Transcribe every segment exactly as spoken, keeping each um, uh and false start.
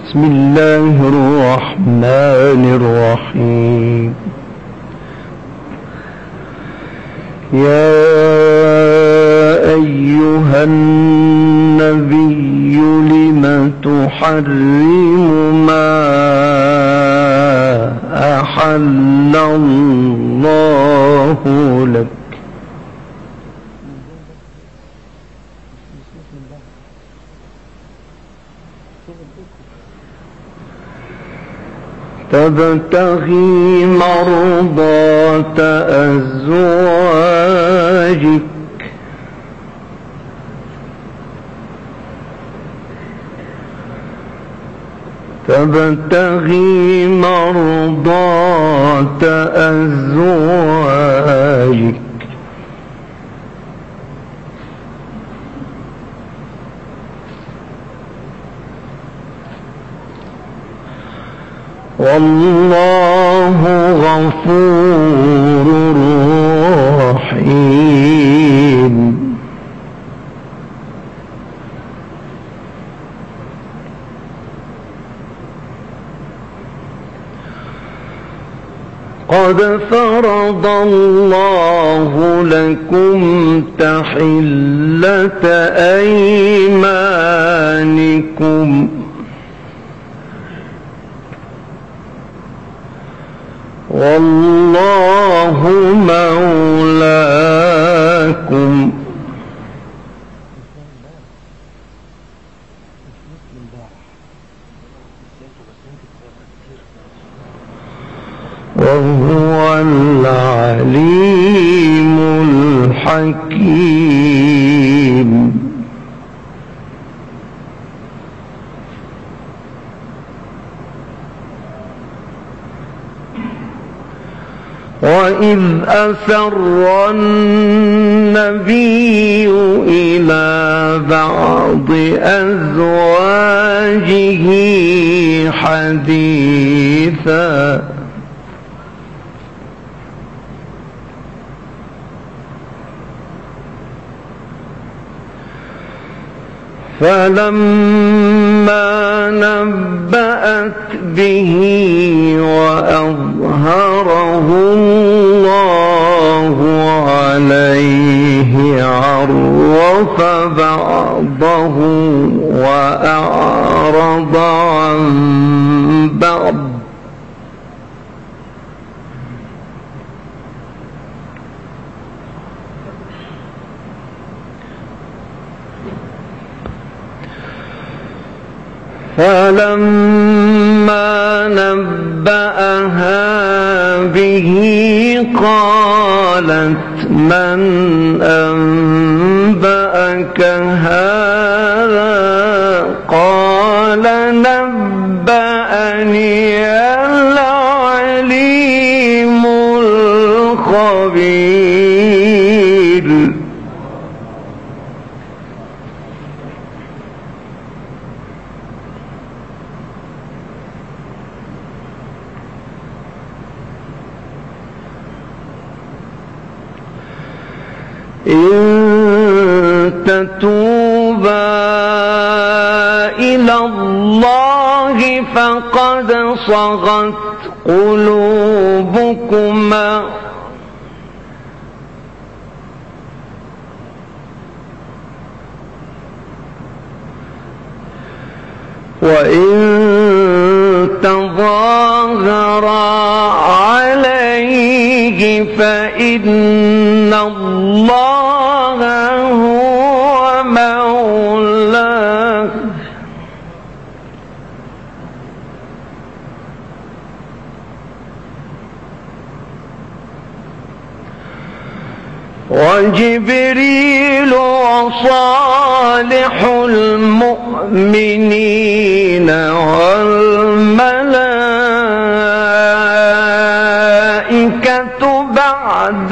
بسم الله الرحمن الرحيم. يا أيها النبي لم تحرم ما أحل الله لك تبتغي مرضات أزواجك تبتغي مرضات أزواجك والله غفور رحيم. قد فرض الله لكم تحلة أيمانكم والله مولاكم وهو العليم الحكيم. وإذ أسر النبي إلى بعض أزواجه حديثا فلما نبأت به وأظهره الله عليه عرف بعضه وأعرض عن بعض فلما نبأها به قالت من أنبأك هذا قال نبأني العليم الخبير. إن تتوبا إلى الله فقد صغت قلوبكما وإن تظاهرا عليه فإن الله هو مولاه وجبريل وصالح المؤمنين والملائكة بعد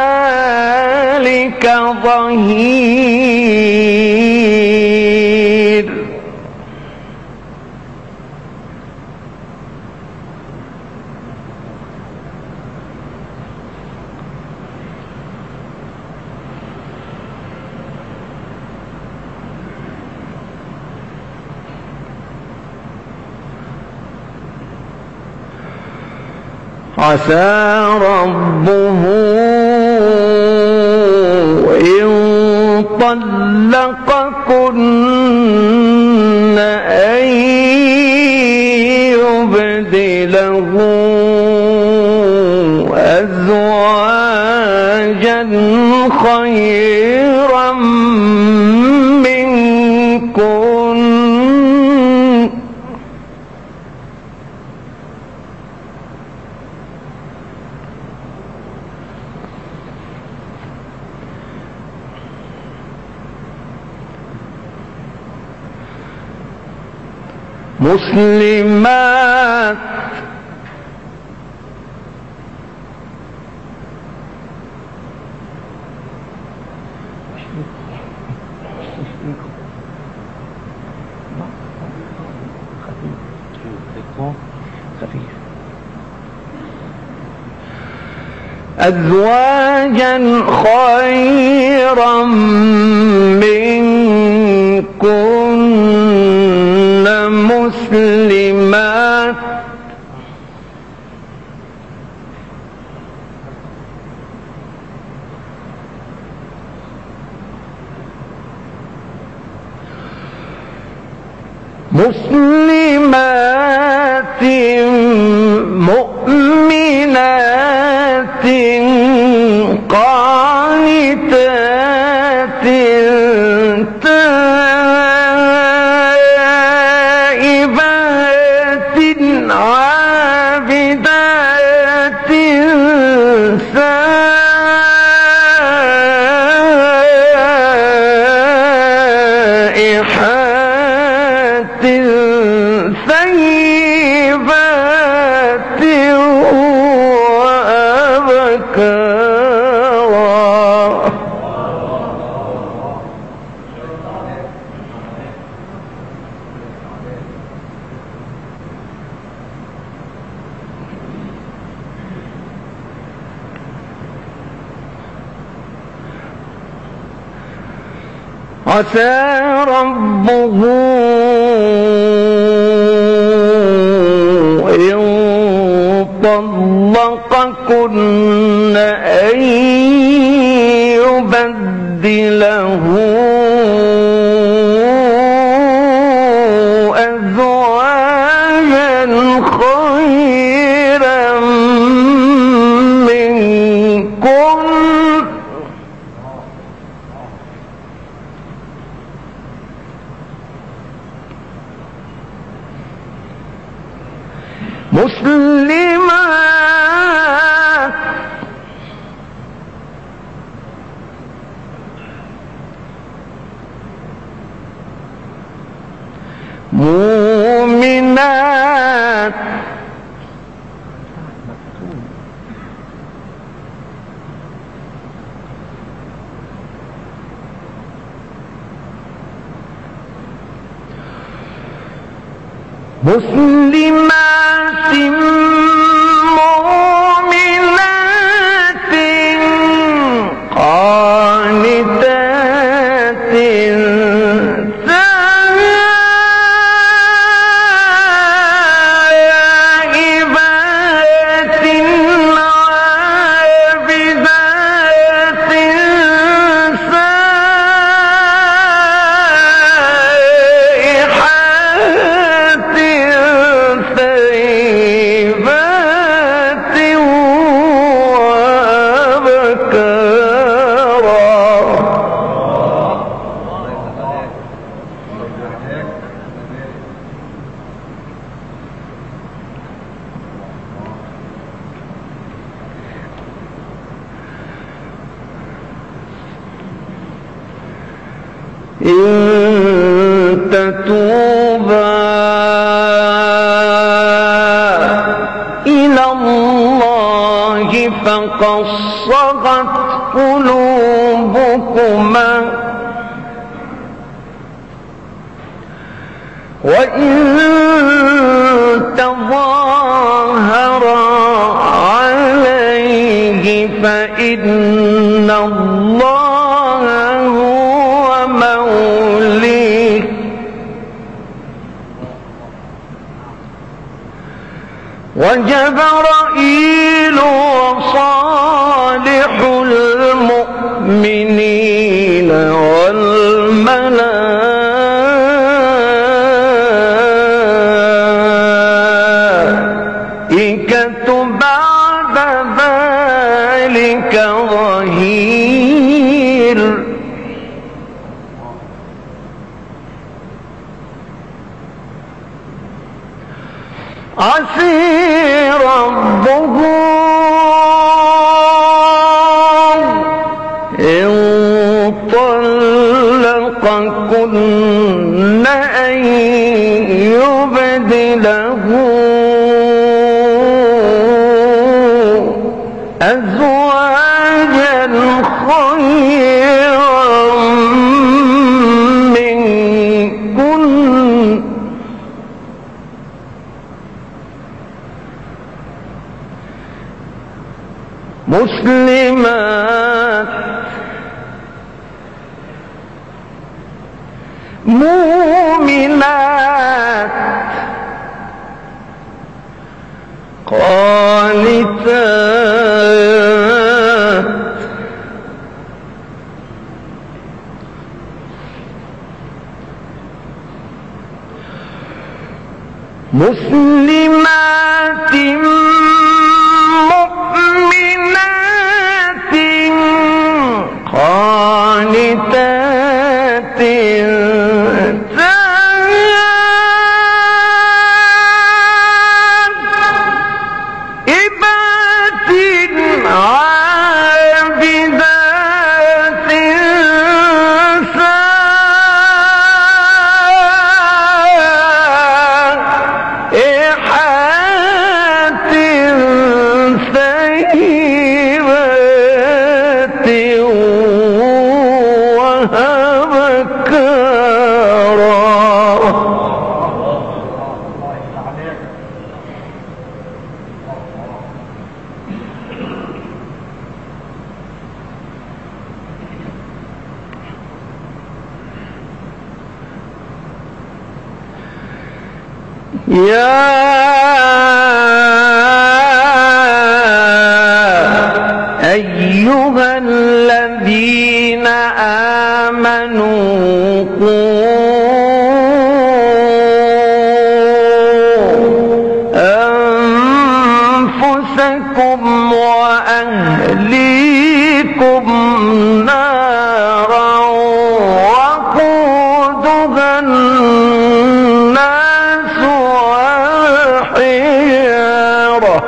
ذلك ظهير. عسى ربه إن طلقكن أن يبدله أزواجا خيرا منكن مسلمات أزواجا خيرا منكن مسلمات مسلمات مؤمنات قانتات تائبات عابدات سائحات ثيبات وأبكارا عسى ربه إن طلقكن أن يبدله أزواجا خيرا منكن مسلمات مؤمنات مسلمات مؤمنات قانتات تائبات عابدات سائحات ثيبات إن تتوبا إلى الله فقد صغت قلوبكما وإن تظاهرا عليه فإن الله هو موليه وجبرائيل عسى ربه إن طلقكن أن يبدله أزواجا خيرا منكن مسلمات مؤمنات قانتات مسلمات مؤمنات قانتات يا أيها الذين آمنوا قوا أنفسكم وأهليكم نارا وقودها الناس والحجارة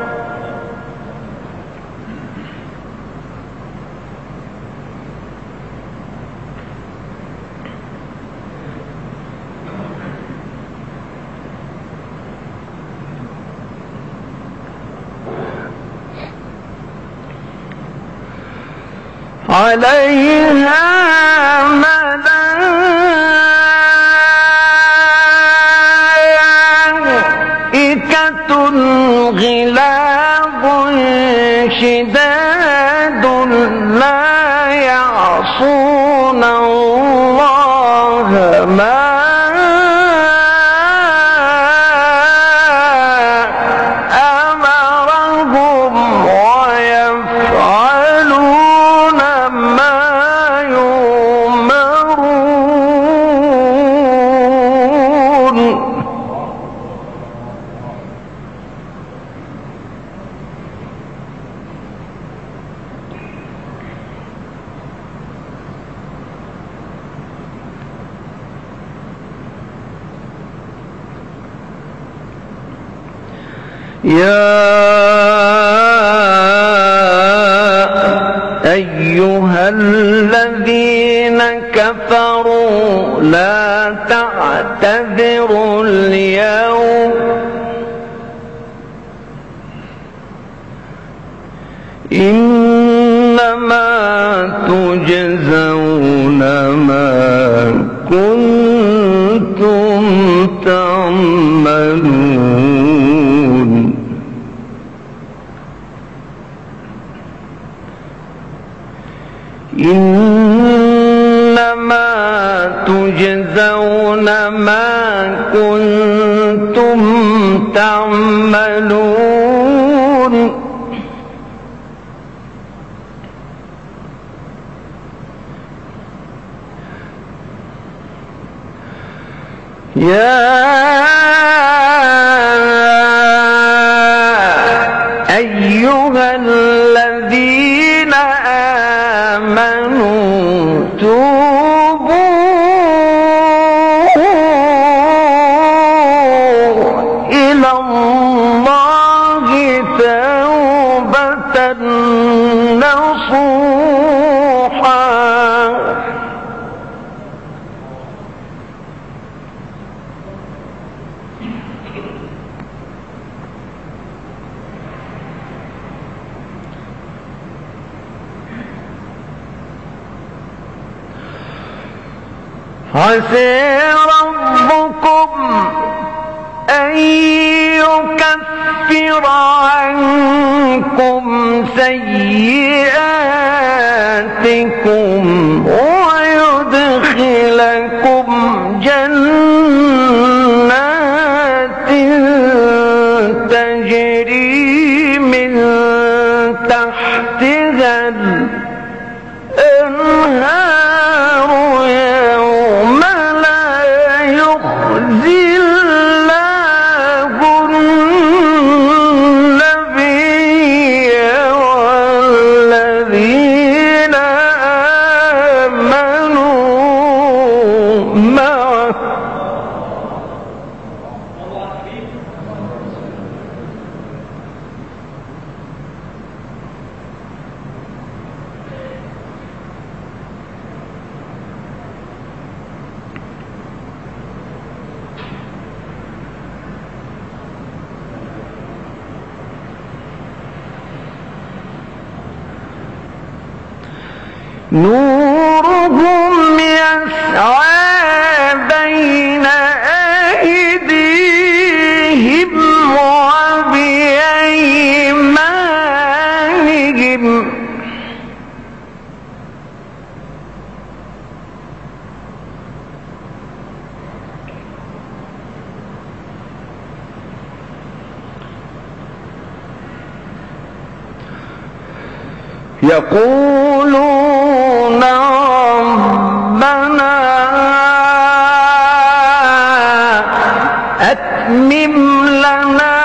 عليها ملائكة غلاظ شداد لا يعصون الله ما أمرهم ويفعلون ما يؤمرون. يا أيها الذين كفروا لا تعتذروا اليوم إنما تجزون ما كنتم تعملون. إنما تجزون ما كنتم تعملون. يا أيها الذين آمنوا توبوا إلى الله عسى ربكم أن يكفر عنكم سيئاتكم ويدخلكم جنات تجري من تحتها الأنهار يوم لا يخزي الله النبي والذين آمنوا معه نورهم يسعى بين أيديهم وبأيمانهم يقولون ربنا أتمم لنا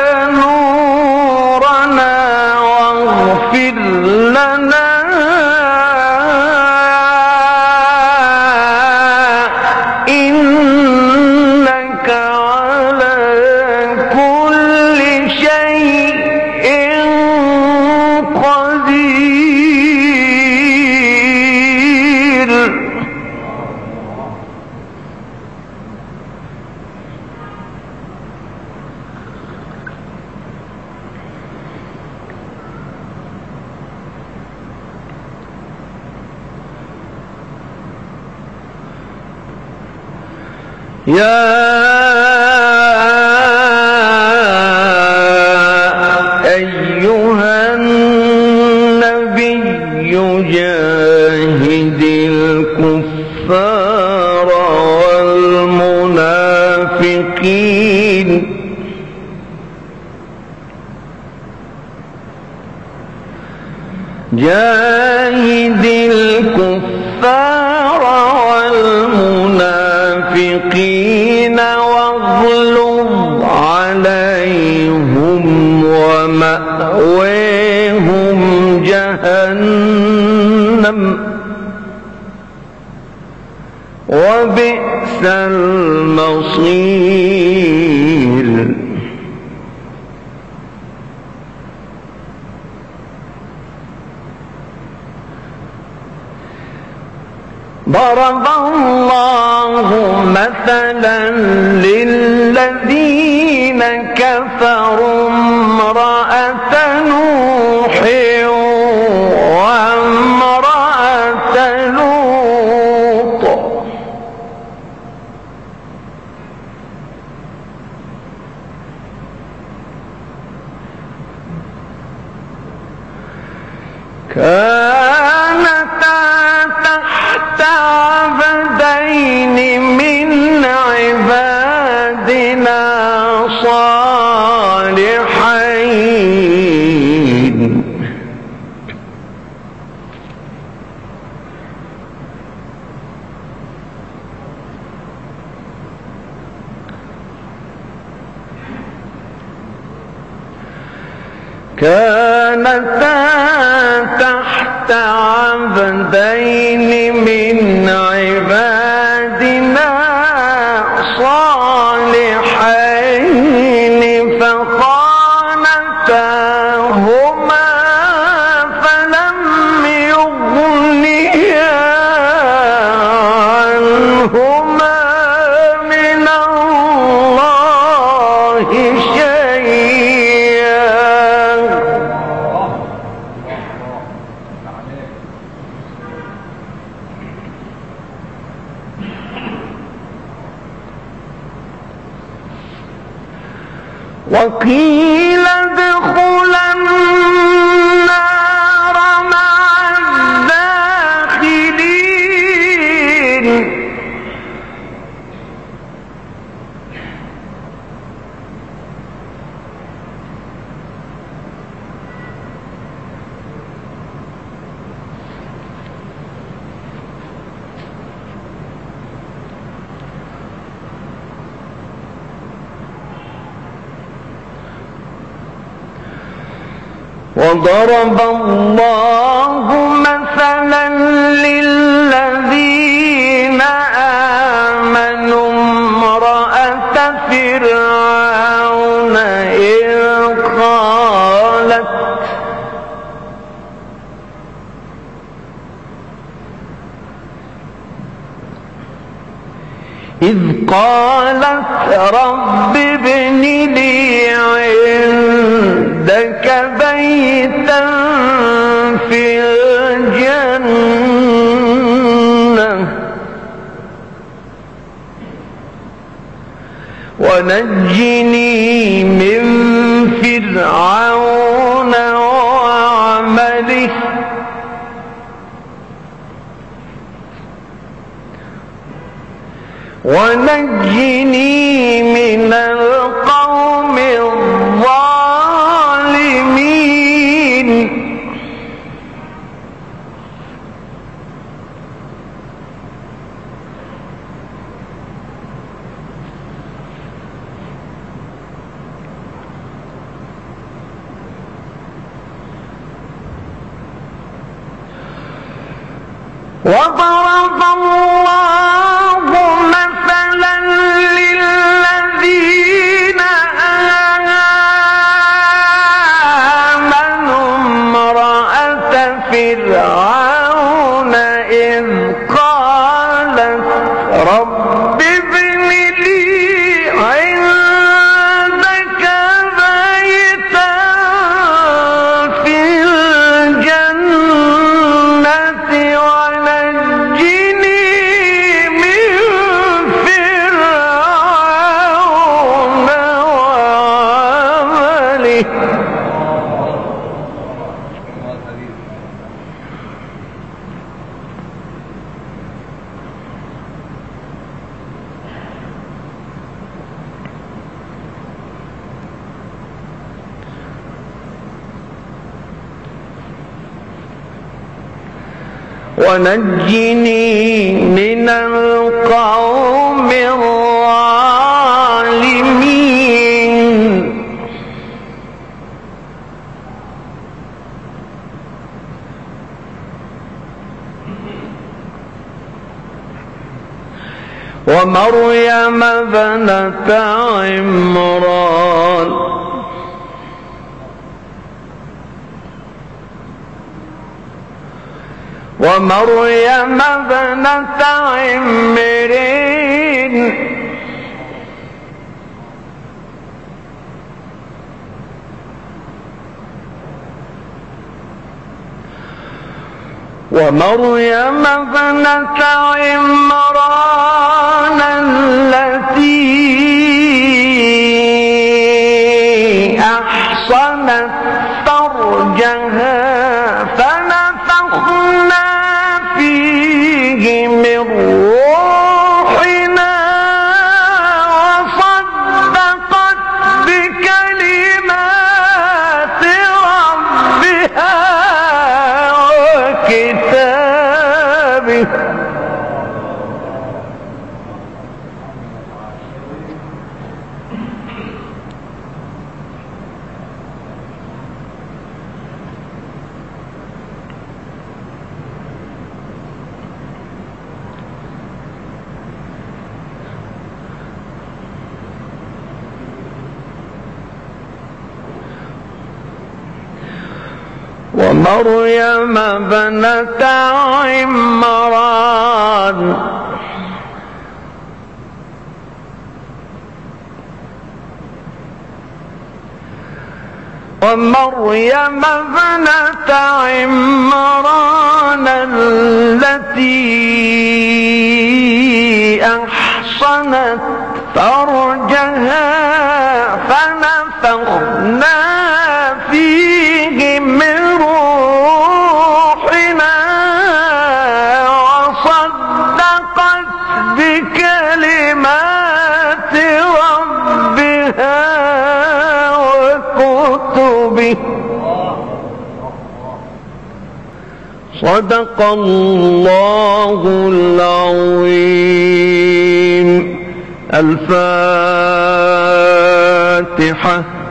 نورنا واغفر لنا إنك على كل شيء يا أيها النبي جاهد الكفار والمنافقين جاهد الكفار والمنافقين واغلظ عليهم ومأويهم جهنم وبئس المصير ضرب الله مثلا للذين كفروا امرأة نوح وامرأة لوط كانتا تحت عبدين من عبادنا صالحين كانتا تحت عبدين من عبادنا صالحين فخانتاهما فلم يغنيا عنهما من الله شيئا وقيل ادخلا النار مع الداخلين وضرب الله مثلا للذين آمنوا امرأة فرعون إذ قالت إذ قالت رب ابن لي عندك بيتا في الجنة ونجني من فرعون وعمله ونجني من القوم الظالمين وضرب الله مثلا للذين آمنوا امرأة فرعون إذ قالت رب ابن لي عندك بيتا في الجنة ونجني من فرعون وعمله ونجني من القوم الظالمين ومريم ابنة عمران ومريم ابنة عمران ومريم ابنة عمران التي أحصنت فرجها فنفخنا فيه من روحنا وصدقت بكلمات ربها وكتابه ومريم ابنة عمران ومريم ابنة عمران التي أحصنت فرجها فنفخنا ونفخنا فيه من روحنا وصدقت بكلمات ربها وكتبه. صدق الله العظيم. الفاتحة.